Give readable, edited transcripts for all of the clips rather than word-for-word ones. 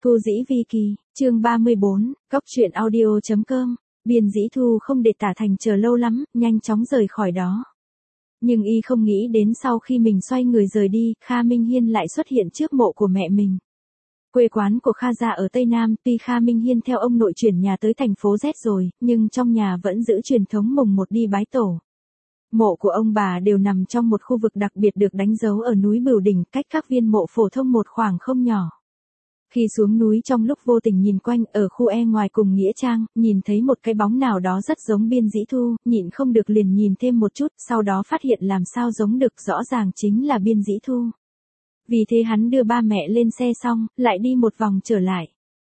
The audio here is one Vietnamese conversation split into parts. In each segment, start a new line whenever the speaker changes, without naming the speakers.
Thu Dĩ Vi Kỳ, chương 34, Cóc truyện audio.com, Biên Dĩ Thu không để Tả Thành chờ lâu lắm, nhanh chóng rời khỏi đó. Nhưng y không nghĩ đến sau khi mình xoay người rời đi, Kha Minh Hiên lại xuất hiện trước mộ của mẹ mình. Quê quán của Kha gia ở Tây Nam, tuy Kha Minh Hiên theo ông nội chuyển nhà tới thành phố Z rồi, nhưng trong nhà vẫn giữ truyền thống mùng 1 đi bái tổ. Mộ của ông bà đều nằm trong một khu vực đặc biệt được đánh dấu ở núi Bửu Đỉnh, cách các viên mộ phổ thông một khoảng không nhỏ. Khi xuống núi trong lúc vô tình nhìn quanh ở khu ngoài cùng Nghĩa Trang, nhìn thấy một cái bóng nào đó rất giống Biên Dĩ Thu, nhịn không được liền nhìn thêm một chút, sau đó phát hiện làm sao giống được, rõ ràng chính là Biên Dĩ Thu. Vì thế hắn đưa ba mẹ lên xe xong, lại đi một vòng trở lại.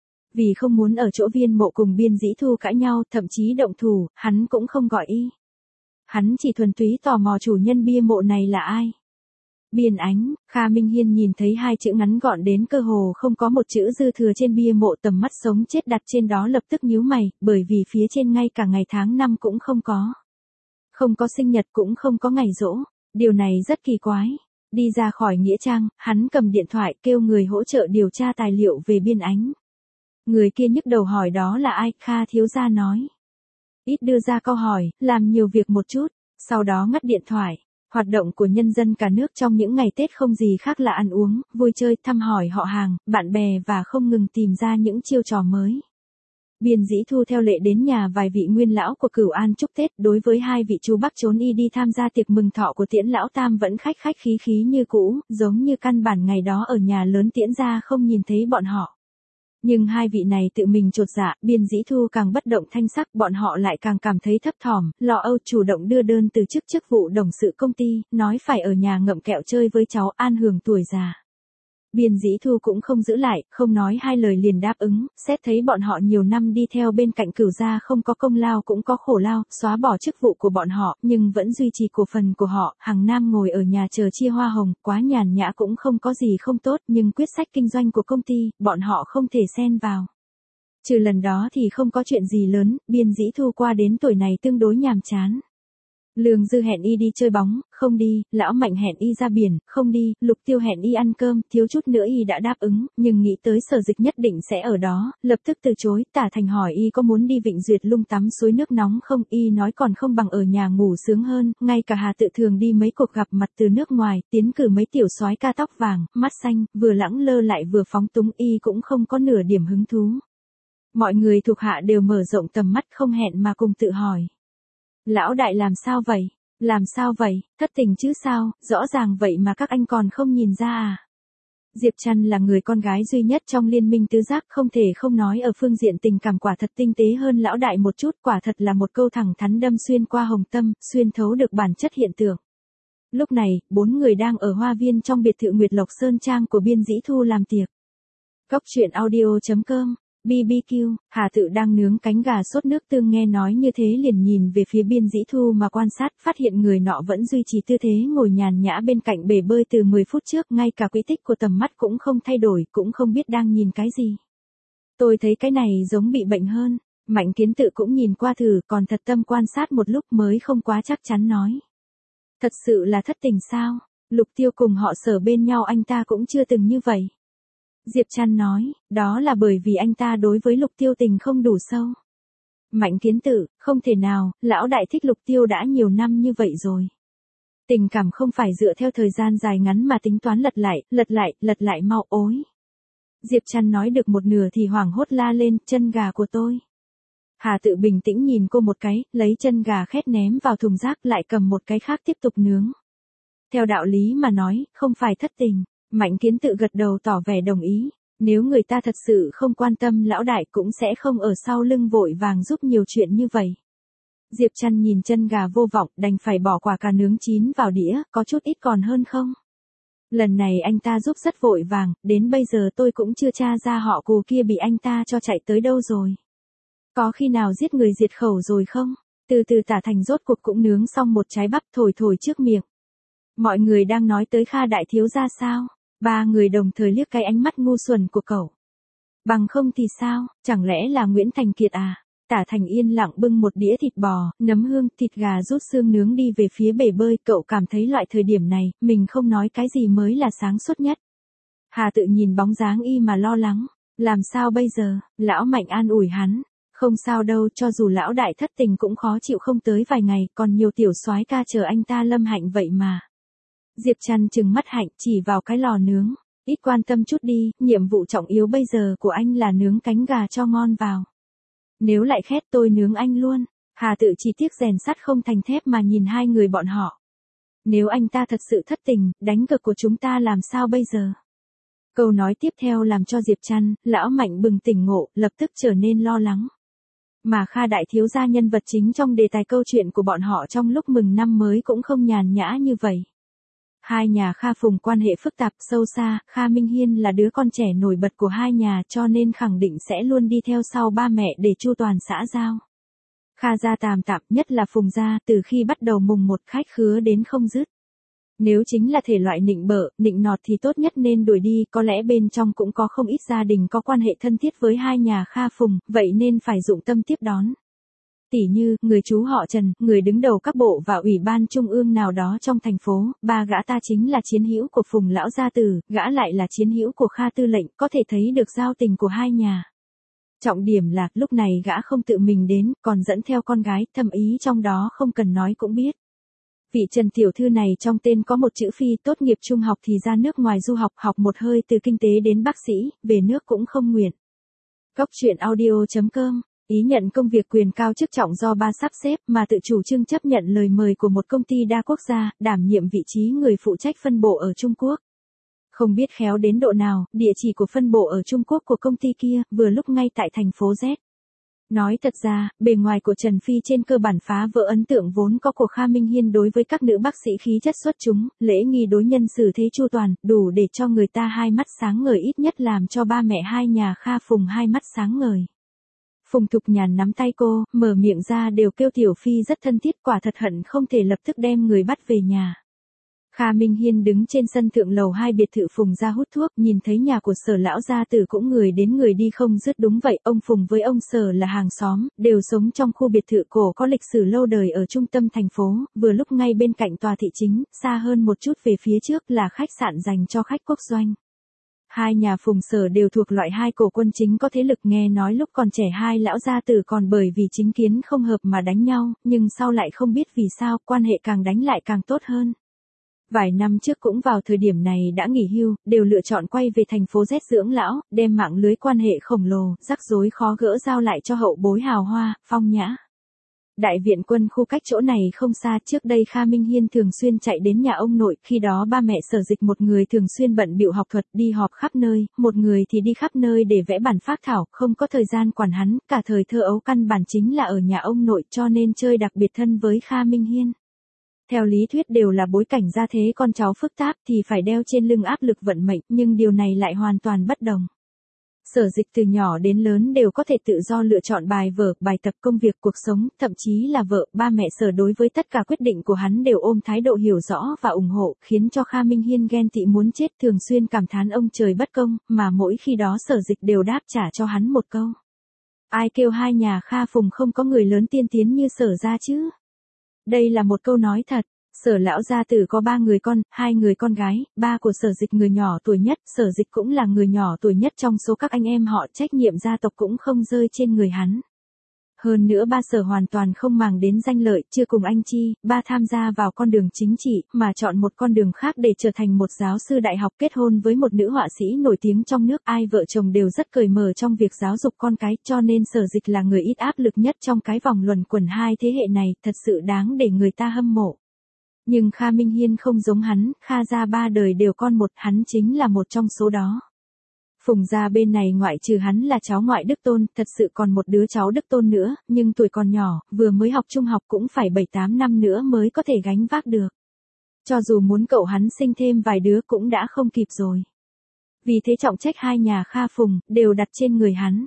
Vì không muốn ở chỗ viên mộ cùng Biên Dĩ Thu cãi nhau, thậm chí động thủ, hắn cũng không gọi y. Hắn chỉ thuần túy tò mò chủ nhân bia mộ này là ai. Biên Ánh. Kha Minh Hiên nhìn thấy hai chữ ngắn gọn đến cơ hồ không có một chữ dư thừa trên bia mộ, tầm mắt sống chết đặt trên đó lập tức nhíu mày, bởi vì phía trên ngay cả ngày tháng năm cũng không có. Không có sinh nhật cũng không có ngày giỗ, điều này rất kỳ quái. Đi ra khỏi Nghĩa Trang, hắn cầm điện thoại kêu người hỗ trợ điều tra tài liệu về Biên Ánh. Người kia nhức đầu hỏi đó là ai, Kha thiếu gia nói. Ít đưa ra câu hỏi, làm nhiều việc một chút, sau đó ngắt điện thoại. Hoạt động của nhân dân cả nước trong những ngày Tết không gì khác là ăn uống, vui chơi, thăm hỏi họ hàng, bạn bè và không ngừng tìm ra những chiêu trò mới. Biên Dĩ Thu theo lệ đến nhà vài vị nguyên lão của Cửu An chúc Tết, đối với hai vị chú Bắc trốn y đi tham gia tiệc mừng thọ của Tiễn lão tam vẫn khách khách khí khí như cũ, giống như căn bản ngày đó ở nhà lớn Tiễn gia không nhìn thấy bọn họ. Nhưng hai vị này tự mình chột dạ, Biên Dĩ Thu càng bất động thanh sắc, bọn họ lại càng cảm thấy thấp thỏm, lo âu chủ động đưa đơn từ chức chức vụ đồng sự công ty, nói phải ở nhà ngậm kẹo chơi với cháu an hưởng tuổi già. Biên Dĩ Thu cũng không giữ lại, không nói hai lời liền đáp ứng, xét thấy bọn họ nhiều năm đi theo bên cạnh Cửu gia không có công lao cũng có khổ lao, xóa bỏ chức vụ của bọn họ, nhưng vẫn duy trì cổ phần của họ, hàng năm ngồi ở nhà chờ chia hoa hồng, quá nhàn nhã cũng không có gì không tốt, nhưng quyết sách kinh doanh của công ty, bọn họ không thể xen vào. Trừ lần đó thì không có chuyện gì lớn, Biên Dĩ Thu qua đến tuổi này tương đối nhàm chán. Lương Dư hẹn y đi chơi bóng, không đi, Lão Mạnh hẹn y ra biển, không đi, Lục Tiêu hẹn y ăn cơm, thiếu chút nữa y đã đáp ứng, nhưng nghĩ tới Sở Dịch nhất định sẽ ở đó, lập tức từ chối. Tả Thành hỏi y có muốn đi Vịnh Duyệt Lung tắm suối nước nóng không, y nói còn không bằng ở nhà ngủ sướng hơn, ngay cả Hà Tự thường đi mấy cuộc gặp mặt từ nước ngoài, tiến cử mấy tiểu soái ca tóc vàng, mắt xanh, vừa lãng lơ lại vừa phóng túng, y cũng không có nửa điểm hứng thú. Mọi người thuộc hạ đều mở rộng tầm mắt không hẹn mà cùng tự hỏi. Lão đại làm sao vậy? Làm sao vậy? Thất tình chứ sao? Rõ ràng vậy mà các anh còn không nhìn ra à? Diệp Trăn là người con gái duy nhất trong liên minh tứ giác, không thể không nói ở phương diện tình cảm quả thật tinh tế hơn lão đại một chút, quả thật là một câu thẳng thắn đâm xuyên qua hồng tâm, xuyên thấu được bản chất hiện tượng. Lúc này, 4 người đang ở hoa viên trong biệt thự Nguyệt Lộc Sơn Trang của Biên Dĩ Thu làm tiệc. Cóc truyện audio.com, BBQ. Hà Tự đang nướng cánh gà sốt nước tương, nghe nói như thế liền nhìn về phía Biên Dĩ Thu mà quan sát, phát hiện người nọ vẫn duy trì tư thế ngồi nhàn nhã bên cạnh bể bơi từ 10 phút trước, ngay cả quỹ tích của tầm mắt cũng không thay đổi, cũng không biết đang nhìn cái gì. Tôi thấy cái này giống bị bệnh hơn. Mạnh Kiến Tự cũng nhìn qua thử, còn thật tâm quan sát một lúc mới không quá chắc chắn nói. Thật sự là thất tình sao? Lục Tiêu cùng họ Sở bên nhau anh ta cũng chưa từng như vậy. Diệp Trăn nói, đó là bởi vì anh ta đối với Lục Tiêu tình không đủ sâu. Mạnh Kiến Tự, không thể nào, lão đại thích Lục Tiêu đã nhiều năm như vậy rồi. Tình cảm không phải dựa theo thời gian dài ngắn mà tính toán lật lại mau ối. Diệp Trăn nói được một nửa thì hoảng hốt la lên, chân gà của tôi. Hà Tự bình tĩnh nhìn cô một cái, lấy chân gà khét ném vào thùng rác, lại cầm một cái khác tiếp tục nướng. Theo đạo lý mà nói, không phải thất tình. Mạnh Kiến Tự gật đầu tỏ vẻ đồng ý, nếu người ta thật sự không quan tâm lão đại cũng sẽ không ở sau lưng vội vàng giúp nhiều chuyện như vậy. Diệp Trăn nhìn chân gà vô vọng, đành phải bỏ quả cà nướng chín vào đĩa, có chút ít còn hơn không? Lần này anh ta giúp rất vội vàng, đến bây giờ tôi cũng chưa tra ra họ Cù kia bị anh ta cho chạy tới đâu rồi. Có khi nào giết người diệt khẩu rồi không? Từ từ Tả Thành rốt cuộc cũng nướng xong một trái bắp, thổi trước miệng. Mọi người đang nói tới Kha đại thiếu gia sao? 3 người đồng thời liếc cái ánh mắt ngu xuẩn của cậu. Bằng không thì sao, chẳng lẽ là Nguyễn Thành Kiệt à? Tả Thành yên lặng bưng một đĩa thịt bò, nấm hương, thịt gà rút xương nướng đi về phía bể bơi, cậu cảm thấy loại thời điểm này, mình không nói cái gì mới là sáng suốt nhất. Hà Tự nhìn bóng dáng y mà lo lắng. Làm sao bây giờ, lão Mạnh an ủi hắn. Không sao đâu, cho dù lão đại thất tình cũng khó chịu không tới vài ngày, còn nhiều tiểu soái ca chờ anh ta Lâm Hạnh vậy mà. Diệp Trăn trừng mắt Hạnh chỉ vào cái lò nướng. Ít quan tâm chút đi, nhiệm vụ trọng yếu bây giờ của anh là nướng cánh gà cho ngon vào. Nếu lại khét tôi nướng anh luôn. Hà Tự chỉ tiếc rèn sắt không thành thép mà nhìn hai người bọn họ. Nếu anh ta thật sự thất tình, đánh cược của chúng ta làm sao bây giờ? Câu nói tiếp theo làm cho Diệp Trăn, lão Mạnh bừng tỉnh ngộ, lập tức trở nên lo lắng. Mà Kha đại thiếu gia nhân vật chính trong đề tài câu chuyện của bọn họ trong lúc mừng năm mới cũng không nhàn nhã như vậy. Hai nhà Kha Phùng quan hệ phức tạp sâu xa, Kha Minh Hiên là đứa con trẻ nổi bật của hai nhà cho nên khẳng định sẽ luôn đi theo sau ba mẹ để chu toàn xã giao. Kha gia tạm tạm, nhất là Phùng gia, từ khi bắt đầu mùng một khách khứa đến không dứt. Nếu chính là thể loại nịnh bợ, nịnh nọt thì tốt nhất nên đuổi đi, có lẽ bên trong cũng có không ít gia đình có quan hệ thân thiết với hai nhà Kha Phùng, vậy nên phải dụng tâm tiếp đón. Tỉ như, người chú họ Trần, người đứng đầu các bộ và ủy ban trung ương nào đó trong thành phố, ba gã ta chính là chiến hữu của Phùng lão gia tử, gã lại là chiến hữu của Kha tư lệnh, có thể thấy được giao tình của hai nhà. Trọng điểm là, lúc này gã không tự mình đến, còn dẫn theo con gái, thâm ý trong đó không cần nói cũng biết. Vị Trần tiểu thư này trong tên có một chữ Phi, tốt nghiệp trung học thì ra nước ngoài du học, học một hơi từ kinh tế đến bác sĩ, về nước cũng không nguyện. Cóc truyện audio.com, ý nhận công việc quyền cao chức trọng do ba sắp xếp mà tự chủ trương chấp nhận lời mời của một công ty đa quốc gia, đảm nhiệm vị trí người phụ trách phân bộ ở Trung Quốc. Không biết khéo đến độ nào, địa chỉ của phân bộ ở Trung Quốc của công ty kia, vừa lúc ngay tại thành phố Z. Nói thật ra, bề ngoài của Trần Phi trên cơ bản phá vỡ ấn tượng vốn có của Kha Minh Hiên đối với các nữ bác sĩ khí chất xuất chúng, lễ nghi đối nhân xử thế chu toàn, đủ để cho người ta hai mắt sáng ngời, ít nhất làm cho ba mẹ hai nhà Kha Phùng hai mắt sáng ngời. Phùng Thục Nhàn nắm tay cô, mở miệng ra đều kêu Tiểu Phi rất thân thiết, quả thật hận không thể lập tức đem người bắt về nhà. Kha Minh Hiên đứng trên sân thượng lầu 2 biệt thự Phùng gia hút thuốc, nhìn thấy nhà của Sở lão gia tử cũng người đến người đi không dứt. Đúng vậy, ông Phùng với ông Sở là hàng xóm, đều sống trong khu biệt thự cổ có lịch sử lâu đời ở trung tâm thành phố, vừa lúc ngay bên cạnh tòa thị chính, xa hơn một chút về phía trước là khách sạn dành cho khách quốc doanh. Hai nhà Phùng Sở đều thuộc loại hai cổ quân chính có thế lực, nghe nói lúc còn trẻ hai lão gia tử còn bởi vì chính kiến không hợp mà đánh nhau, nhưng sau lại không biết vì sao, quan hệ càng đánh lại càng tốt hơn. Vài năm trước cũng vào thời điểm này đã nghỉ hưu, đều lựa chọn quay về thành phố Z dưỡng lão, đem mạng lưới quan hệ khổng lồ, rắc rối khó gỡ giao lại cho hậu bối hào hoa, phong nhã. Đại viện quân khu cách chỗ này không xa, trước đây Kha Minh Hiên thường xuyên chạy đến nhà ông nội, khi đó ba mẹ Sở Dịch một người thường xuyên bận bịu học thuật đi họp khắp nơi, một người thì đi khắp nơi để vẽ bản phác thảo, không có thời gian quản hắn, cả thời thơ ấu căn bản chính là ở nhà ông nội cho nên chơi đặc biệt thân với Kha Minh Hiên. Theo lý thuyết đều là bối cảnh gia thế con cháu phức tạp thì phải đeo trên lưng áp lực vận mệnh, nhưng điều này lại hoàn toàn bất đồng. Sở Dịch từ nhỏ đến lớn đều có thể tự do lựa chọn bài vở, bài tập, công việc, cuộc sống, thậm chí là vợ, ba mẹ Sở đối với tất cả quyết định của hắn đều ôm thái độ hiểu rõ và ủng hộ, khiến cho Kha Minh Hiên ghen tị muốn chết, thường xuyên cảm thán ông trời bất công, mà mỗi khi đó Sở Dịch đều đáp trả cho hắn một câu. Ai kêu hai nhà Kha Phùng không có người lớn tiên tiến như Sở gia chứ? Đây là một câu nói thật. Sở lão gia tử có 3 người con, 2 người con gái, ba của Sở Dịch người nhỏ tuổi nhất, Sở Dịch cũng là người nhỏ tuổi nhất trong số các anh em họ, trách nhiệm gia tộc cũng không rơi trên người hắn. Hơn nữa ba Sở hoàn toàn không màng đến danh lợi, chưa cùng anh chi, ba tham gia vào con đường chính trị, mà chọn một con đường khác để trở thành một giáo sư đại học, kết hôn với một nữ họa sĩ nổi tiếng trong nước, ai vợ chồng đều rất cởi mở trong việc giáo dục con cái, cho nên Sở Dịch là người ít áp lực nhất trong cái vòng luẩn quẩn hai thế hệ này, thật sự đáng để người ta hâm mộ. Nhưng Kha Minh Hiên không giống hắn, Kha gia 3 đời đều con một, hắn chính là một trong số đó. Phùng gia bên này ngoại trừ hắn là cháu ngoại đích tôn, thật sự còn một đứa cháu đích tôn nữa, nhưng tuổi còn nhỏ, vừa mới học trung học cũng phải 7-8 năm nữa mới có thể gánh vác được. Cho dù muốn cậu hắn sinh thêm vài đứa cũng đã không kịp rồi. Vì thế trọng trách hai nhà Kha Phùng, đều đặt trên người hắn.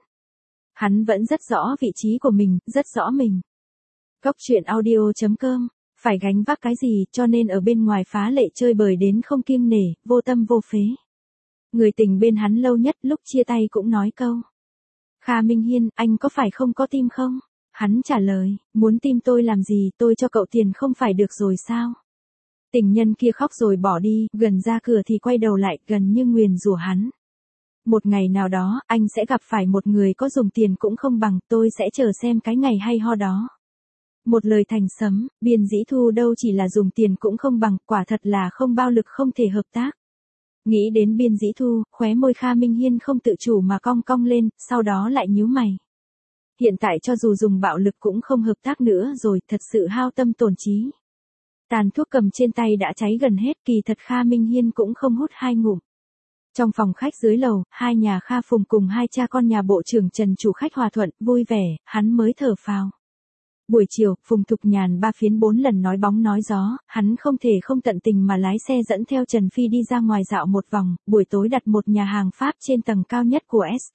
Hắn vẫn rất rõ vị trí của mình, rất rõ mình. Cóc truyện audio.com, phải gánh vác cái gì cho nên ở bên ngoài phá lệ chơi bời đến không kiêng nể, vô tâm vô phế. Người tình bên hắn lâu nhất lúc chia tay cũng nói câu. Kha Minh Hiên, anh có phải không có tim không? Hắn trả lời, muốn tim tôi làm gì, tôi cho cậu tiền không phải được rồi sao? Tình nhân kia khóc rồi bỏ đi, gần ra cửa thì quay đầu lại, gần như nguyền rủa hắn. Một ngày nào đó, anh sẽ gặp phải một người có dùng tiền cũng không bằng, tôi sẽ chờ xem cái ngày hay ho đó. Một lời thành sấm, Biên Dĩ Thu đâu chỉ là dùng tiền cũng không bằng, quả thật là không bao lực không thể hợp tác. Nghĩ đến Biên Dĩ Thu, khóe môi Kha Minh Hiên không tự chủ mà cong cong lên, sau đó lại nhíu mày. Hiện tại cho dù dùng bạo lực cũng không hợp tác nữa rồi, thật sự hao tâm tổn trí. Tàn thuốc cầm trên tay đã cháy gần hết, kỳ thật Kha Minh Hiên cũng không hút 2 ngụm. Trong phòng khách dưới lầu, hai nhà Kha Phùng cùng hai cha con nhà bộ trưởng Trần chủ khách hòa thuận, vui vẻ, hắn mới thở phào. Buổi chiều, Phùng Thục Nhàn 3/4 lần nói bóng nói gió, hắn không thể không tận tình mà lái xe dẫn theo Trần Phi đi ra ngoài dạo một vòng, buổi tối đặt một nhà hàng Pháp trên tầng cao nhất của St.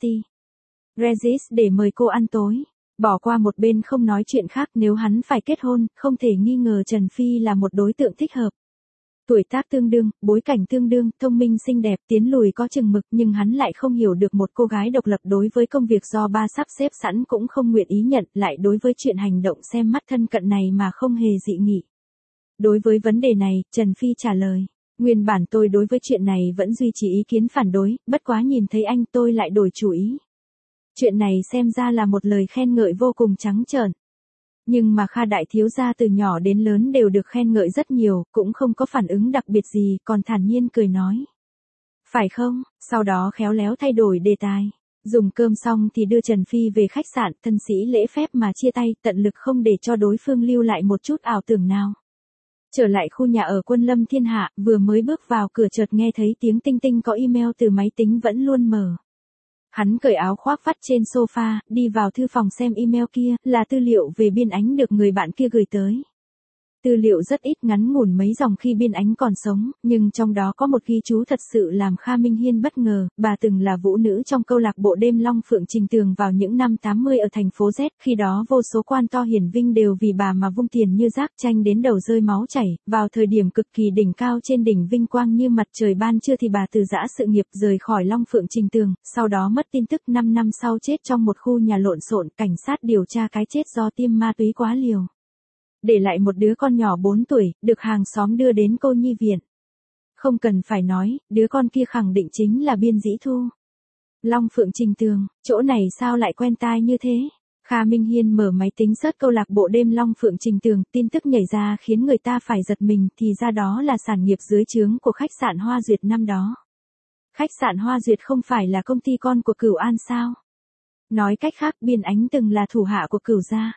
Regis để mời cô ăn tối. Bỏ qua một bên không nói chuyện khác, nếu hắn phải kết hôn, không thể nghi ngờ Trần Phi là một đối tượng thích hợp. Tuổi tác tương đương, bối cảnh tương đương, thông minh xinh đẹp, tiến lùi có chừng mực, nhưng hắn lại không hiểu được một cô gái độc lập đối với công việc do ba sắp xếp sẵn cũng không nguyện ý nhận, lại đối với chuyện hành động xem mắt thân cận này mà không hề dị nghị. Đối với vấn đề này, Trần Phi trả lời, nguyên bản tôi đối với chuyện này vẫn duy trì ý kiến phản đối, bất quá nhìn thấy anh tôi lại đổi chủ ý. Chuyện này xem ra là một lời khen ngợi vô cùng trắng trợn. Nhưng mà Kha đại thiếu gia từ nhỏ đến lớn đều được khen ngợi rất nhiều, cũng không có phản ứng đặc biệt gì, còn thản nhiên cười nói. Phải không, sau đó khéo léo thay đổi đề tài. Dùng cơm xong thì đưa Trần Phi về khách sạn, thân sĩ lễ phép mà chia tay, tận lực không để cho đối phương lưu lại một chút ảo tưởng nào. Trở lại khu nhà ở Quân Lâm Thiên Hạ, vừa mới bước vào cửa chợt nghe thấy tiếng tinh tinh có email từ máy tính vẫn luôn mở. Hắn cởi áo khoác vắt trên sofa, đi vào thư phòng xem email kia, là tư liệu về Biên Ánh được người bạn kia gửi tới. Tư liệu rất ít, ngắn ngủn mấy dòng khi Biên Ánh còn sống, nhưng trong đó có một ghi chú thật sự làm Kha Minh Hiên bất ngờ, bà từng là vũ nữ trong câu lạc bộ đêm Long Phượng Trình Tường vào những năm 80 ở thành phố Z, khi đó vô số quan to hiển vinh đều vì bà mà vung tiền như rác, tranh đến đầu rơi máu chảy, vào thời điểm cực kỳ đỉnh cao trên đỉnh vinh quang như mặt trời ban trưa thì bà từ giã sự nghiệp rời khỏi Long Phượng Trình Tường, sau đó mất tin tức 5 năm sau chết trong một khu nhà lộn xộn, cảnh sát điều tra cái chết do tiêm ma túy quá liều. Để lại một đứa con nhỏ 4 tuổi, được hàng xóm đưa đến cô nhi viện. Không cần phải nói, đứa con kia khẳng định chính là Biên Dĩ Thu. Long Phượng Trình Tường, chỗ này sao lại quen tai như thế? Kha Minh Hiên mở máy tính search câu lạc bộ đêm Long Phượng Trình Tường, tin tức nhảy ra khiến người ta phải giật mình, thì ra đó là sản nghiệp dưới trướng của khách sạn Hoa Duyệt năm đó. Khách sạn Hoa Duyệt không phải là công ty con của Cửu An sao? Nói cách khác, Biên Ánh từng là thủ hạ của Cửu gia.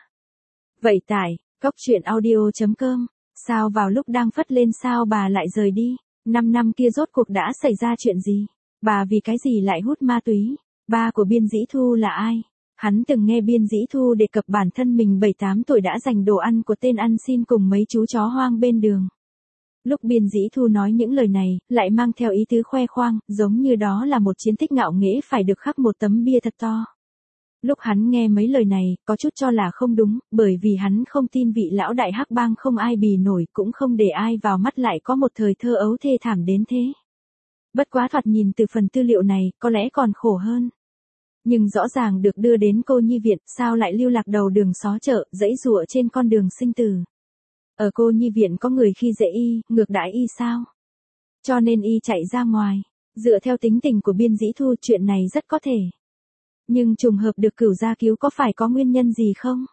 Vậy tại Cốc truyện audio.com, sao vào lúc đang phất lên sao bà lại rời đi? 5 năm kia rốt cuộc đã xảy ra chuyện gì? Bà vì cái gì lại hút ma túy? Ba của Biên Dĩ Thu là ai? Hắn từng nghe Biên Dĩ Thu đề cập bản thân mình 7-8 tuổi đã giành đồ ăn của tên ăn xin cùng mấy chú chó hoang bên đường. Lúc Biên Dĩ Thu nói những lời này, lại mang theo ý tứ khoe khoang, giống như đó là một chiến tích ngạo nghễ phải được khắc một tấm bia thật to. Lúc hắn nghe mấy lời này, có chút cho là không đúng, bởi vì hắn không tin vị lão đại hắc bang không ai bì nổi, cũng không để ai vào mắt lại có một thời thơ ấu thê thảm đến thế. Bất quá thoạt nhìn từ phần tư liệu này, có lẽ còn khổ hơn. Nhưng rõ ràng được đưa đến cô nhi viện, sao lại lưu lạc đầu đường xó chợ, dãy giụa trên con đường sinh tử. Ở cô nhi viện có người khi dễ y, ngược đãi y sao? Cho nên y chạy ra ngoài. Dựa theo tính tình của Biên Dĩ Thu, chuyện này rất có thể. Nhưng trùng hợp được Cửu gia cứu có phải có nguyên nhân gì không?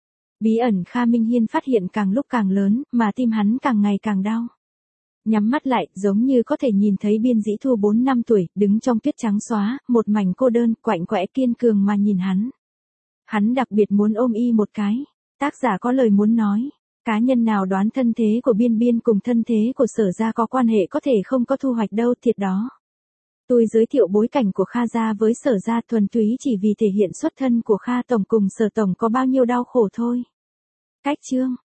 Bí ẩn Kha Minh Hiên phát hiện càng lúc càng lớn, mà tim hắn càng ngày càng đau. Nhắm mắt lại, giống như có thể nhìn thấy Biên Dĩ Thu 4 năm tuổi, đứng trong tuyết trắng xóa, một mảnh cô đơn, quạnh quẽ kiên cường mà nhìn hắn. Hắn đặc biệt muốn ôm y một cái. Tác giả có lời muốn nói. Cá nhân nào đoán thân thế của Biên Biên cùng thân thế của Sở gia có quan hệ có thể không có thu hoạch đâu, thiệt đó. Tôi giới thiệu bối cảnh của Kha gia với Sở gia thuần túy chỉ vì thể hiện xuất thân của Kha tổng cùng Sở tổng có bao nhiêu đau khổ thôi. Cách chương